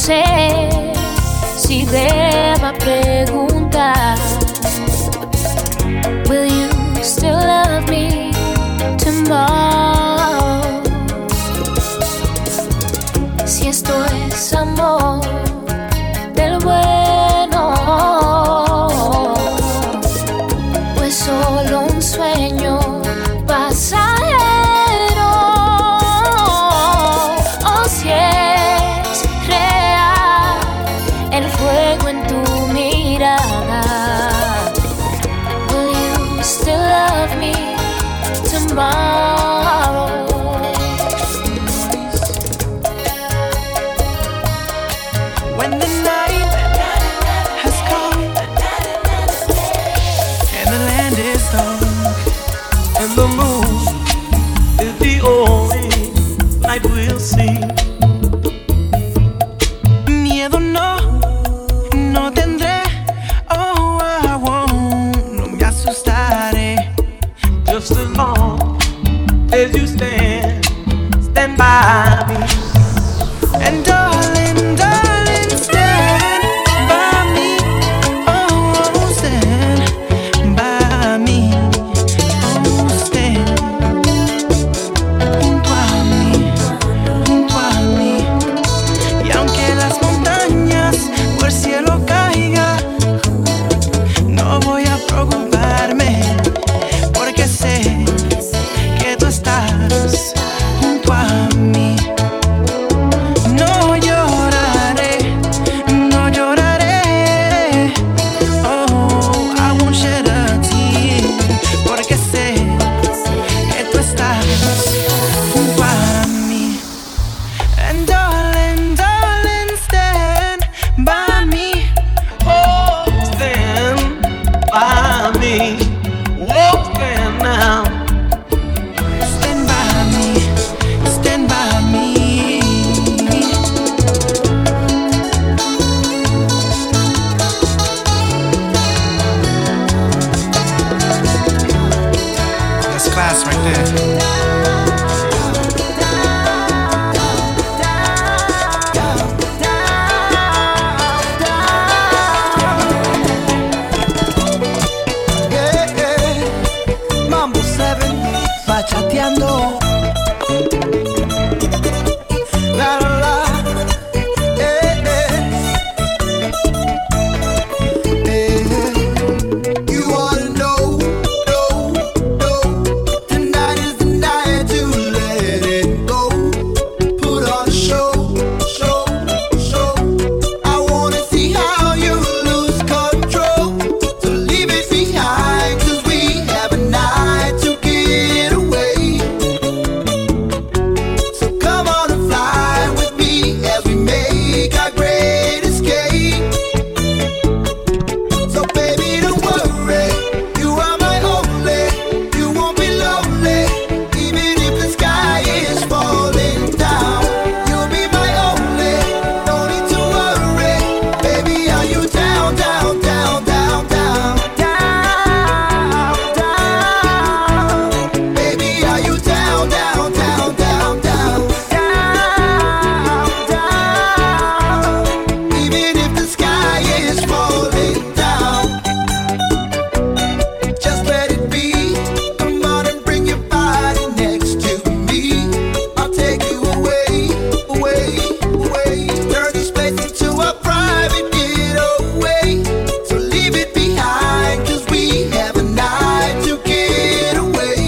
sé si deba preguntar. Will you still love me tomorrow? Si esto es amor del bueno, pues solo un sueño pasajero. O si es real el fuego en tu mirada. Will you still love me tomorrow? When the night has come and the land is dark and the moon is the only light we'll see. Miedo no tendré. Oh, I won't. No me asustaré. Just as long as you stand by me. And darling, stand by me. Oh, stand by me. Oh, stand junto a mí, junto a mí. Y aunque las montañas o el cielo caiga, no voy a preocuparme, porque sé que tú estás junto a mí. No lloraré, no lloraré. Oh, I won't shed a tear, porque sé que tú estás junto a mí. And darling, stand by me. Oh, stand by me. Oh, stand now. Stand by me, stand by me. That's class right there. Mambo 7, bachateando. La la la, You wanna know, tonight is the night to let it go. Put on a show. I wanna see how you lose control. So leave it behind, 'cause we have a night to get away. So come on and fly with me as we make our great escape. So baby, don't worry, you are my only. You won't be lonely, even if the sky is falling down. You'll be my only, no need to worry. Baby, are you down, down, down, down, down, down, down? Baby, are you down, down, down, down, down, down, down? Even if the sky is falling down, just let it be. Come on and bring your body next to me. I'll take you away, away, away. Turn this place into a private getaway. So leave it behind, 'cause we have a night to get away.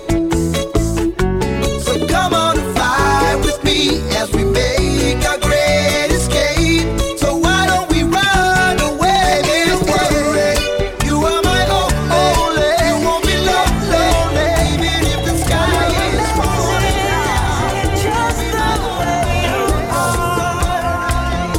So come on and fly with me as we make our great escape. So why don't we run away? Don't worry, you are my only. You won't be lonely, even if the sky is falling down. Just the way you are.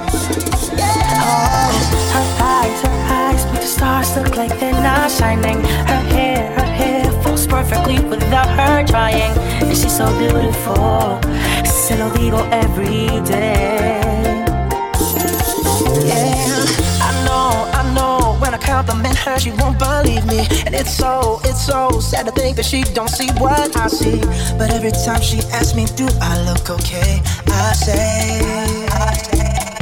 Her eyes make the stars look like they're not shining. Her hair falls perfectly without her trying. And she's so beautiful, se lo digo every day. Yeah, I know, when I compliment her, she won't believe me. And it's so sad to think that she don't see what I see. But every time she asks me, do I look okay? I say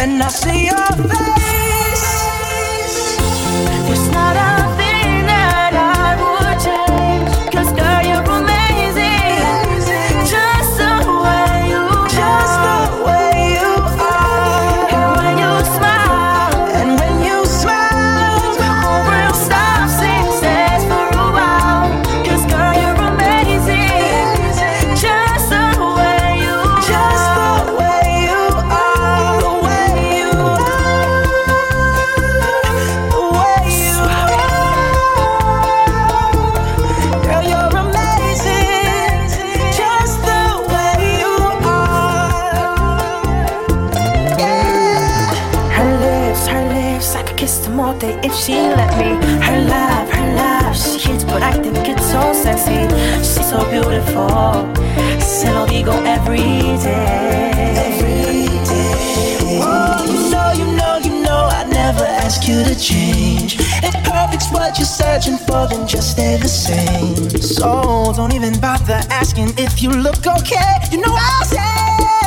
When I see your face, there's not a thing that I would change. 'Cause girl, you're amazing, just the way you are. And when you smile, the whole world stops and stares for a while. 'Cause girl, you're amazing, just the way you are, the way you girl, you're amazing, just the way you are. Yeah. Her lips, I could kiss them all day if she let me. Her laugh, she hits, but I think it's so sexy. She's so beautiful, se lo digo every day. Oh, you know, I never ask you to change. If perfect's what you're searching for, then just stay the same. So don't even bother asking if you look okay. You know I'll say,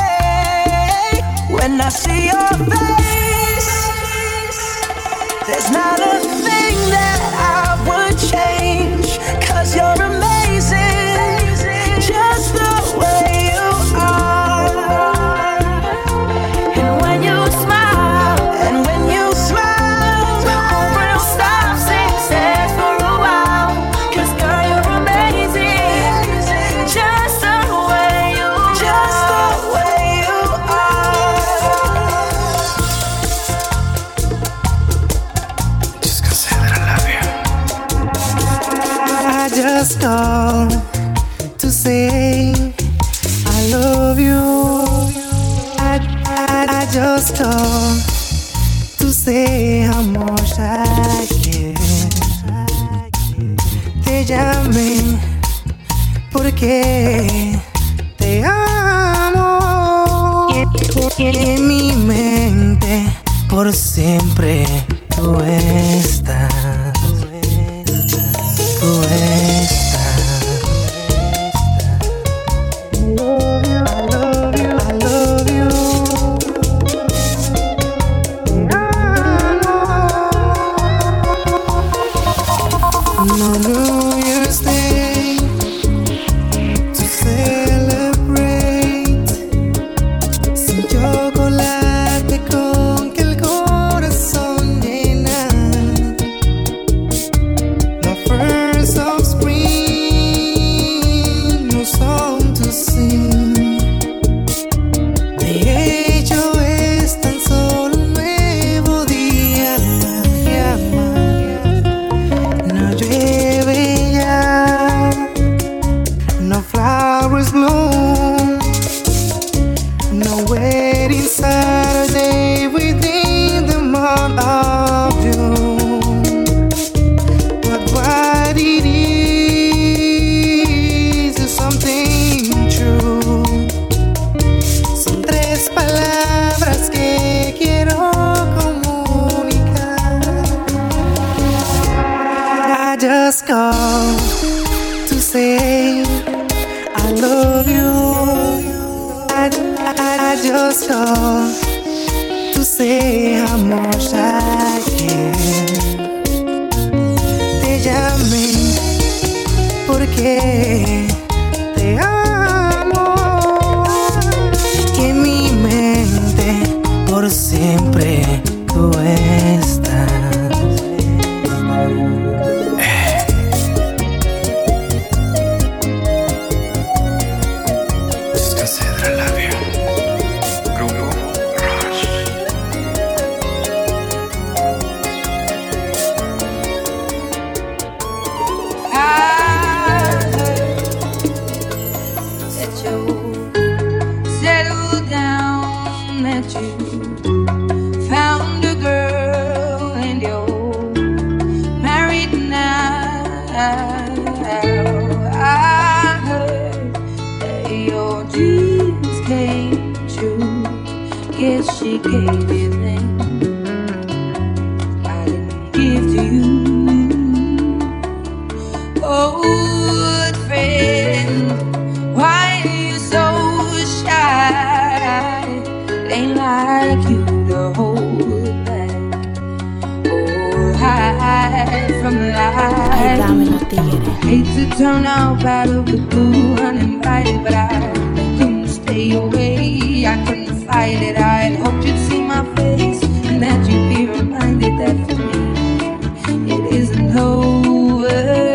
when I see your face, there's not a thing that I would change. 'Cause you're amazing, just the way you are. And when you smile, the whole world stops and stares for a while. 'Cause girl, you're amazing, just the way you are. Just gonna say that I love you. I just called to say I love you. I just called to say how much I care. Te llamé porque te amo. Y en mi mente por siempre tú estás. Tú estás. I love you. I love you. No New Year's Day to celebrate. Sin chocolate con que el corazón llena. The first of spring, no song to sing. De hecho es tan solo un nuevo día. No llueve ya, no flowers bloom, no wedding Saturday within the month of June. But what it is something true. Son tres palabras que quiero comunicar. I just called to say I love you. I just called to say how much I care. Te llamé porque te amo. Que en mi mente por siempre tú estás. Just gonna say that I love you. Grupo Rush. I heard that you settled down, that you found a girl and you're married now. I heard that your dreams came true. Guess she gave everything I didn't give to you. Oh, good friend, why are you so shy? Ain't like you, though. Hate to turn up out of the blue uninvited, but I couldn't stay away. I couldn't fight it. I had hoped you'd see my face and that you'd be reminded that for me it isn't over.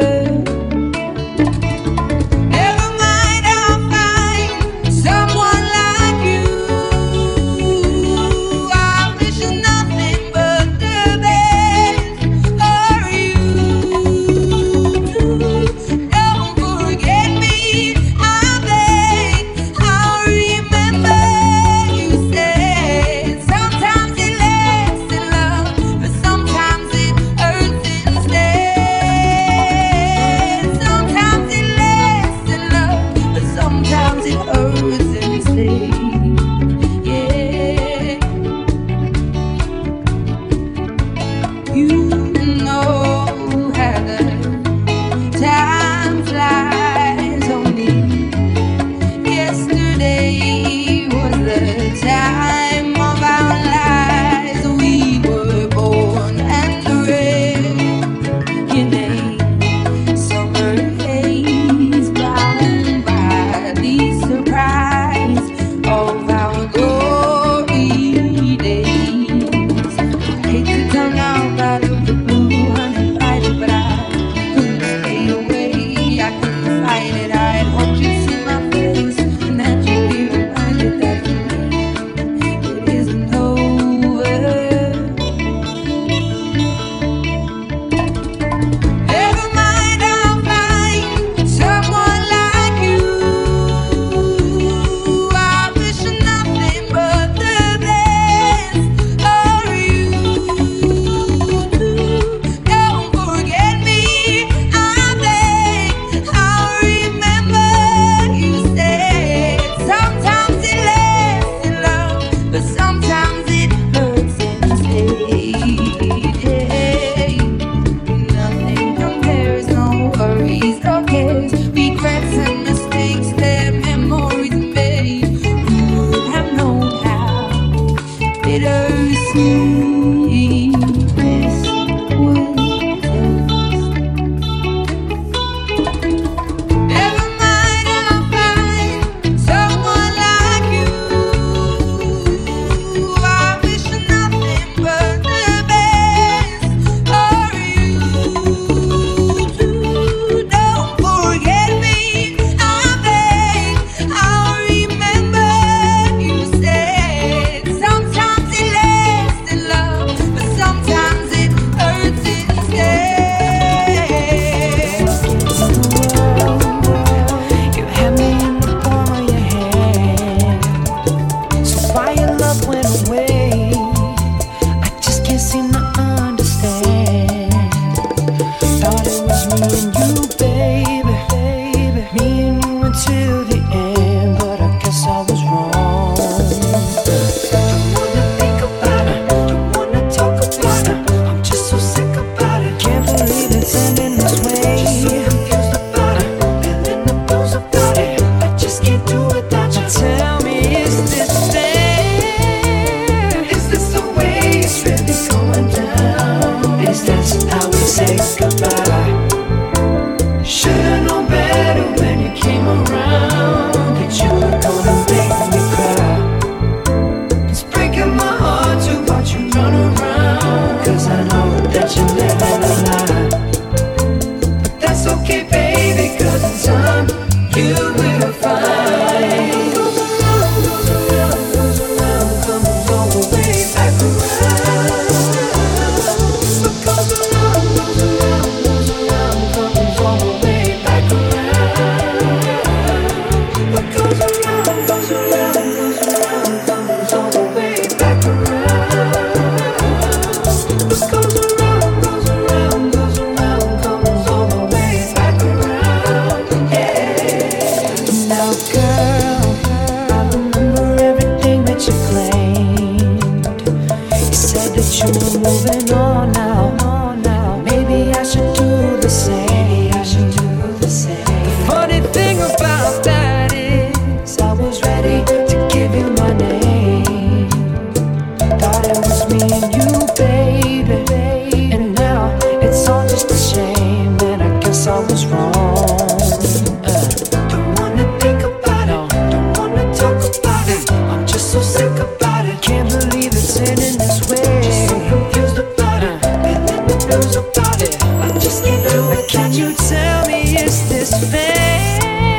about it. Can't believe it's ending this way. Just so confused about it, and then the news about it. I just can't do it. Can you tell me, is this fair?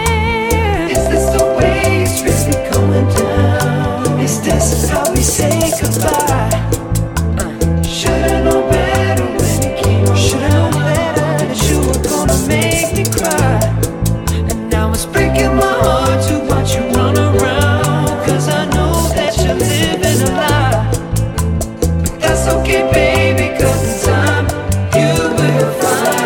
Is this the way it's really going down? Is this how we say goodbye? Should've known better when you came around. Should've known better that you were gonna make me cry. And now it's breaking my heart to watch you run around. Cause I know that you're living a lie. But that's okay, baby, cause in time you will find.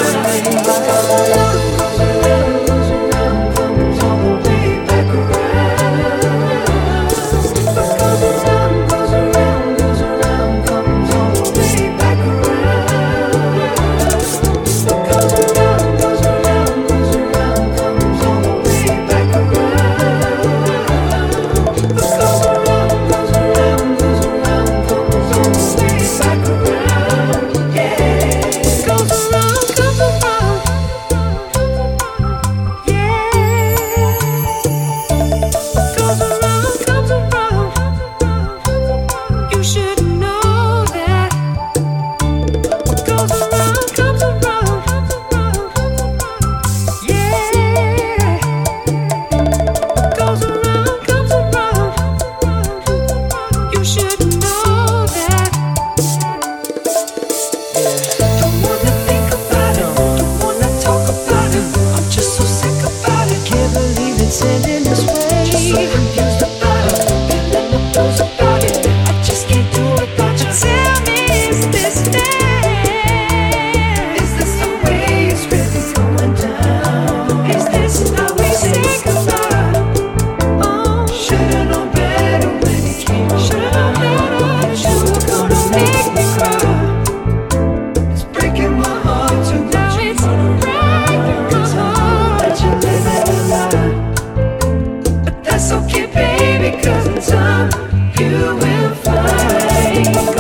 That's okay, baby, cause in time you will find.